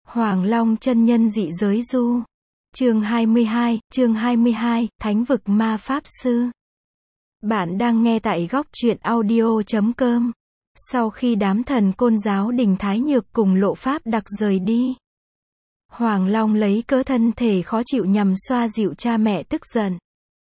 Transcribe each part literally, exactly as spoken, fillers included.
Hoàng Long chân nhân dị giới du. Chương hai mươi hai, chương hai mươi hai, Thánh vực ma pháp sư. Bạn đang nghe tại góc truyện audio chấm com. Sau khi đám thần côn giáo đình Thái Nhược cùng Lộ Pháp Đặc rời đi, Hoàng Long lấy cớ thân thể khó chịu nhằm xoa dịu cha mẹ tức giận.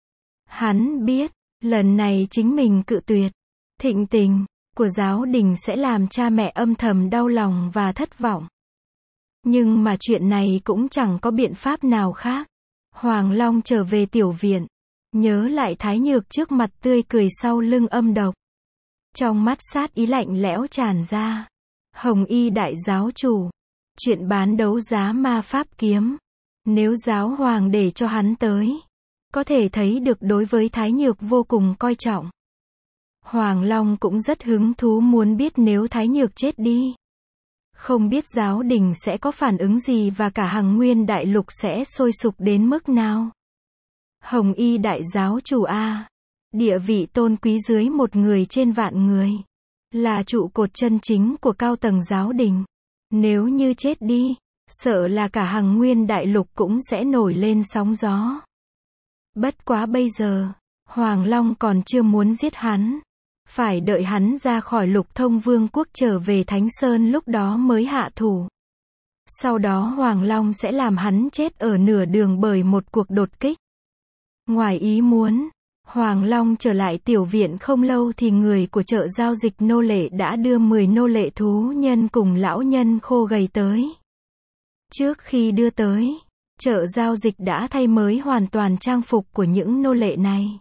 Hắn biết, lần này chính mình cự tuyệt thịnh tình của giáo đình sẽ làm cha mẹ âm thầm đau lòng và thất vọng. Nhưng mà chuyện này cũng chẳng có biện pháp nào khác. Hoàng Long trở về tiểu viện, nhớ lại Thái Nhược trước mặt tươi cười sau lưng âm độc. Trong mắt sát ý lạnh lẽo tràn ra. Hồng Y đại giáo chủ, chuyện bán đấu giá ma pháp kiếm, nếu giáo hoàng để cho hắn tới, có thể thấy được đối với Thái Nhược vô cùng coi trọng. Hoàng Long cũng rất hứng thú muốn biết nếu Thái Nhược chết đi, không biết giáo đình sẽ có phản ứng gì và cả Hằng Nguyên đại lục sẽ sôi sục đến mức nào. Hồng Y đại giáo chủ a, địa vị tôn quý dưới một người trên vạn người, là trụ cột chân chính của cao tầng giáo đình. Nếu như chết đi, sợ là cả Hằng Nguyên đại lục cũng sẽ nổi lên sóng gió. Bất quá bây giờ, Hoàng Long còn chưa muốn giết hắn. Phải đợi hắn ra khỏi Lục Thông Vương quốc trở về Thánh Sơn lúc đó mới hạ thủ. Sau đó Hoàng Long sẽ làm hắn chết ở nửa đường bởi một cuộc đột kích. Ngoài ý muốn, Hoàng Long trở lại tiểu viện không lâu thì người của chợ giao dịch nô lệ đã đưa mười nô lệ thú nhân cùng lão nhân khô gầy tới. Trước khi đưa tới, chợ giao dịch đã thay mới hoàn toàn trang phục của những nô lệ này.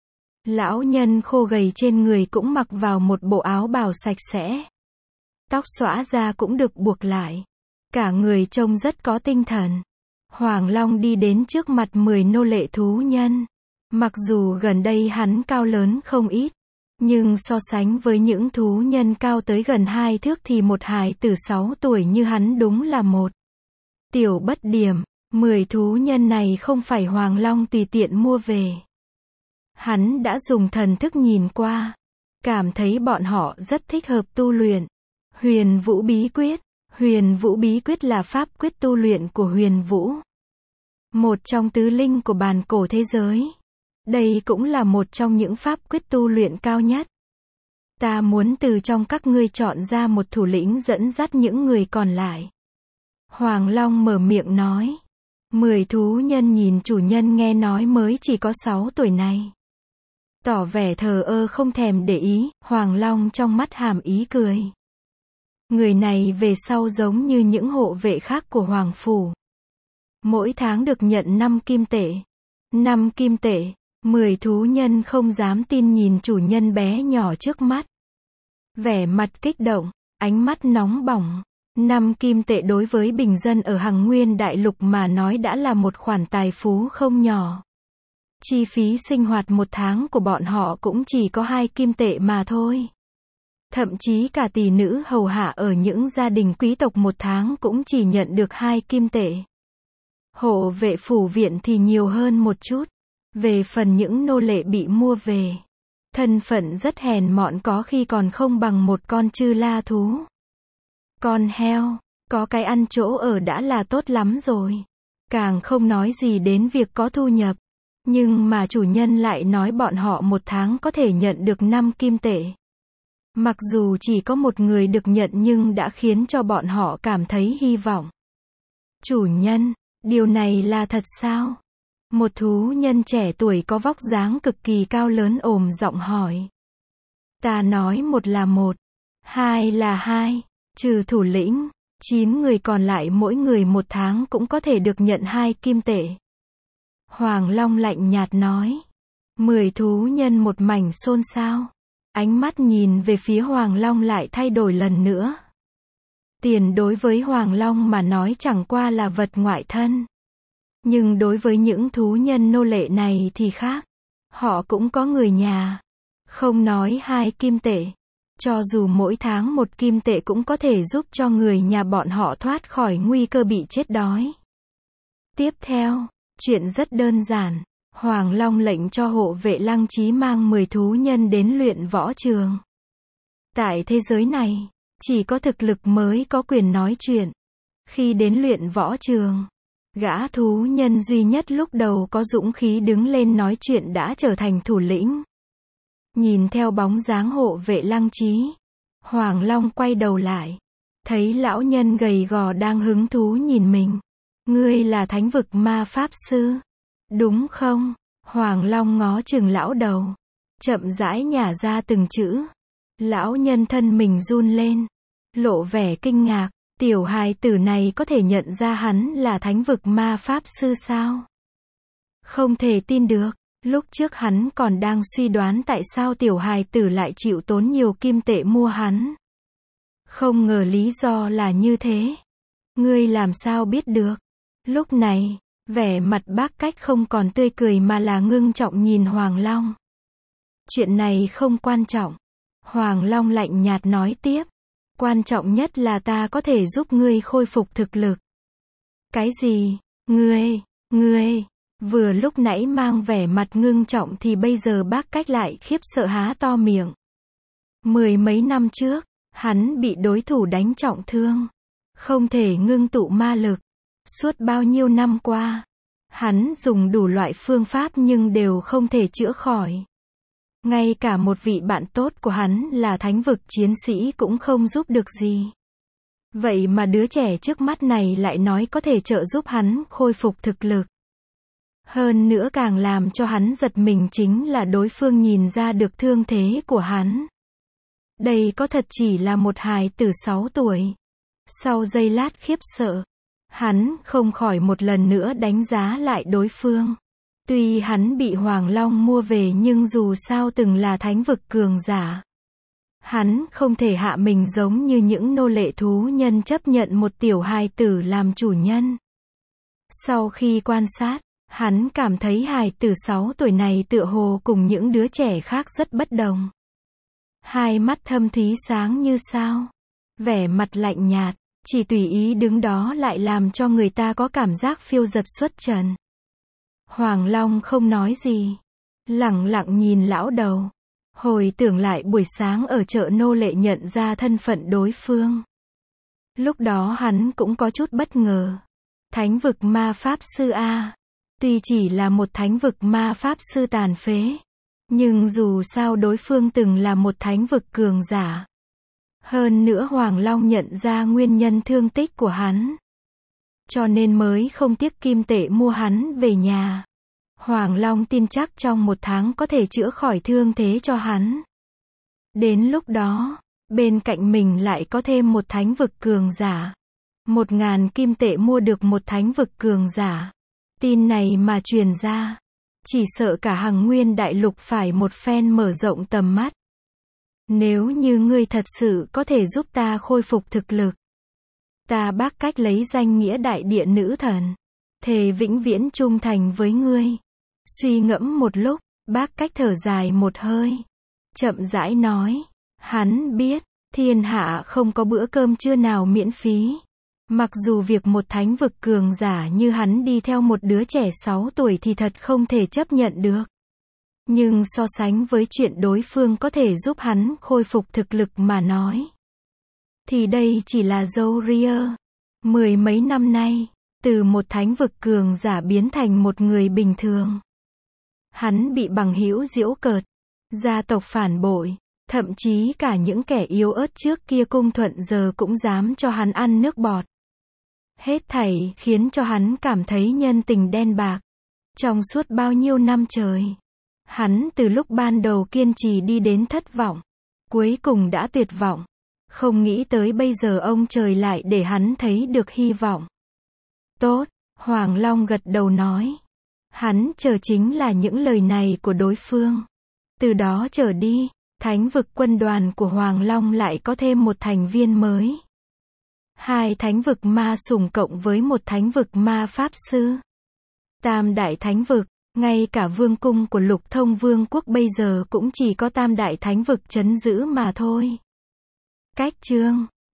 Lão nhân khô gầy trên người cũng mặc vào một bộ áo bào sạch sẽ. Tóc xõa ra cũng được buộc lại. Cả người trông rất có tinh thần. Hoàng Long đi đến trước mặt mười nô lệ thú nhân. Mặc dù gần đây hắn cao lớn không ít, nhưng so sánh với những thú nhân cao tới gần hai thước thì một hài tử sáu tuổi như hắn đúng là một tiểu bất điểm. Mười thú nhân này không phải Hoàng Long tùy tiện mua về. Hắn đã dùng thần thức nhìn qua, cảm thấy bọn họ rất thích hợp tu luyện Huyền Vũ bí quyết. Huyền Vũ bí quyết là pháp quyết tu luyện của Huyền Vũ, một trong tứ linh của bàn cổ thế giới. Đây cũng là một trong những pháp quyết tu luyện cao nhất. Ta muốn từ trong các ngươi chọn ra một thủ lĩnh dẫn dắt những người còn lại. Hoàng Long mở miệng nói. Mười thú nhân nhìn chủ nhân nghe nói mới chỉ có sáu tuổi này, tỏ vẻ thờ ơ không thèm để ý. Hoàng Long trong mắt hàm ý cười. Người này về sau giống như những hộ vệ khác của Hoàng Phủ, mỗi tháng được nhận năm kim tệ. Năm kim tệ. Mười thú nhân không dám tin nhìn chủ nhân bé nhỏ trước mắt. Vẻ mặt kích động, ánh mắt nóng bỏng. Năm kim tệ đối với bình dân ở Hằng Nguyên đại lục mà nói đã là một khoản tài phú không nhỏ. Chi phí sinh hoạt một tháng của bọn họ cũng chỉ có hai kim tệ mà thôi. Thậm chí cả tỷ nữ hầu hạ ở những gia đình quý tộc một tháng cũng chỉ nhận được hai kim tệ. Hộ vệ phủ viện thì nhiều hơn một chút. Về phần những nô lệ bị mua về, thân phận rất hèn mọn, có khi còn không bằng một con chư la thú. Con heo, có cái ăn chỗ ở đã là tốt lắm rồi. Càng không nói gì đến việc có thu nhập. Nhưng mà chủ nhân lại nói bọn họ một tháng có thể nhận được năm kim tệ. Mặc dù chỉ có một người được nhận nhưng đã khiến cho bọn họ cảm thấy hy vọng. Chủ nhân, điều này là thật sao? Một thú nhân trẻ tuổi có vóc dáng cực kỳ cao lớn ồm giọng hỏi. Ta nói một là một, hai là hai, trừ thủ lĩnh, chín người còn lại mỗi người một tháng cũng có thể được nhận hai kim tệ. Hoàng Long lạnh nhạt nói. Mười thú nhân một mảnh xôn xao. Ánh mắt nhìn về phía Hoàng Long lại thay đổi lần nữa. Tiền đối với Hoàng Long mà nói chẳng qua là vật ngoại thân. Nhưng đối với những thú nhân nô lệ này thì khác. Họ cũng có người nhà. Không nói hai kim tệ, cho dù mỗi tháng một kim tệ cũng có thể giúp cho người nhà bọn họ thoát khỏi nguy cơ bị chết đói. Tiếp theo, chuyện rất đơn giản. Hoàng Long lệnh cho hộ vệ Lăng Chí mang mười thú nhân đến luyện võ trường. Tại thế giới này, chỉ có thực lực mới có quyền nói chuyện. Khi đến luyện võ trường, gã thú nhân duy nhất lúc đầu có dũng khí đứng lên nói chuyện đã trở thành thủ lĩnh. Nhìn theo bóng dáng hộ vệ Lăng Trí, Hoàng Long quay đầu lại, thấy lão nhân gầy gò đang hứng thú nhìn mình. Ngươi là Thánh vực ma pháp sư, đúng không? Hoàng Long ngó chừng lão đầu, chậm rãi nhả ra từng chữ. Lão nhân thân mình run lên, lộ vẻ kinh ngạc. Tiểu hài tử này có thể nhận ra hắn là Thánh vực ma pháp sư sao? Không thể tin được. Lúc trước hắn còn đang suy đoán tại sao tiểu hài tử lại chịu tốn nhiều kim tệ mua hắn. Không ngờ lý do là như thế. Ngươi làm sao biết được? Lúc này, vẻ mặt Bác Cách không còn tươi cười mà là ngưng trọng nhìn Hoàng Long. Chuyện này không quan trọng. Hoàng Long lạnh nhạt nói tiếp. Quan trọng nhất là ta có thể giúp ngươi khôi phục thực lực. Cái gì? Ngươi, ngươi, vừa lúc nãy mang vẻ mặt ngưng trọng thì bây giờ Bác Cách lại khiếp sợ há to miệng. Mười mấy năm trước, hắn bị đối thủ đánh trọng thương, không thể ngưng tụ ma lực. Suốt bao nhiêu năm qua, hắn dùng đủ loại phương pháp nhưng đều không thể chữa khỏi. Ngay cả một vị bạn tốt của hắn là Thánh vực chiến sĩ cũng không giúp được gì. Vậy mà đứa trẻ trước mắt này lại nói có thể trợ giúp hắn khôi phục thực lực. Hơn nữa càng làm cho hắn giật mình chính là đối phương nhìn ra được thương thế của hắn. Đây có thật chỉ là một hài tử sáu tuổi. Sau giây lát khiếp sợ, hắn không khỏi một lần nữa đánh giá lại đối phương. Tuy hắn bị Hoàng Long mua về nhưng dù sao từng là Thánh vực cường giả. Hắn không thể hạ mình giống như những nô lệ thú nhân chấp nhận một tiểu hài tử làm chủ nhân. Sau khi quan sát, hắn cảm thấy hài tử sáu tuổi này tựa hồ cùng những đứa trẻ khác rất bất đồng. Hai mắt thâm thúy sáng như sao, vẻ mặt lạnh nhạt, chỉ tùy ý đứng đó lại làm cho người ta có cảm giác phiêu dật xuất trần. Hoàng Long không nói gì, lẳng lặng nhìn lão đầu, hồi tưởng lại buổi sáng ở chợ nô lệ nhận ra thân phận đối phương. Lúc đó hắn cũng có chút bất ngờ. Thánh vực ma pháp sư A, tuy chỉ là một thánh vực ma pháp sư tàn phế, nhưng dù sao đối phương từng là một thánh vực cường giả. Hơn nữa Hoàng Long nhận ra nguyên nhân thương tích của hắn, cho nên mới không tiếc kim tệ mua hắn về nhà. Hoàng Long tin chắc trong một tháng có thể chữa khỏi thương thế cho hắn. Đến lúc đó, bên cạnh mình lại có thêm một thánh vực cường giả. Một ngàn kim tệ mua được một thánh vực cường giả. Tin này mà truyền ra, chỉ sợ cả Hằng Nguyên đại lục phải một phen mở rộng tầm mắt. Nếu như ngươi thật sự có thể giúp ta khôi phục thực lực, ta Bác Cách lấy danh nghĩa đại địa nữ thần, thề vĩnh viễn trung thành với ngươi. Suy ngẫm một lúc, Bác Cách thở dài một hơi, chậm rãi nói, hắn biết, thiên hạ không có bữa cơm trưa nào miễn phí. Mặc dù việc một thánh vực cường giả như hắn đi theo một đứa trẻ sáu tuổi thì thật không thể chấp nhận được. Nhưng so sánh với chuyện đối phương có thể giúp hắn khôi phục thực lực mà nói, thì đây chỉ là dâu ria. Mười mấy năm nay, từ một thánh vực cường giả biến thành một người bình thường. Hắn bị bằng hữu giễu cợt, gia tộc phản bội, thậm chí cả những kẻ yếu ớt trước kia cung thuận giờ cũng dám cho hắn ăn nước bọt. Hết thảy khiến cho hắn cảm thấy nhân tình đen bạc. Trong suốt bao nhiêu năm trời, hắn từ lúc ban đầu kiên trì đi đến thất vọng, cuối cùng đã tuyệt vọng. Không nghĩ tới bây giờ ông trời lại để hắn thấy được hy vọng. Tốt, Hoàng Long gật đầu nói. Hắn chờ chính là những lời này của đối phương. Từ đó trở đi, thánh vực quân đoàn của Hoàng Long lại có thêm một thành viên mới. Hai thánh vực ma sủng cộng với một thánh vực ma pháp sư. Tam đại thánh vực, ngay cả vương cung của Lục Thông Vương quốc bây giờ cũng chỉ có tam đại thánh vực trấn giữ mà thôi. Cách chương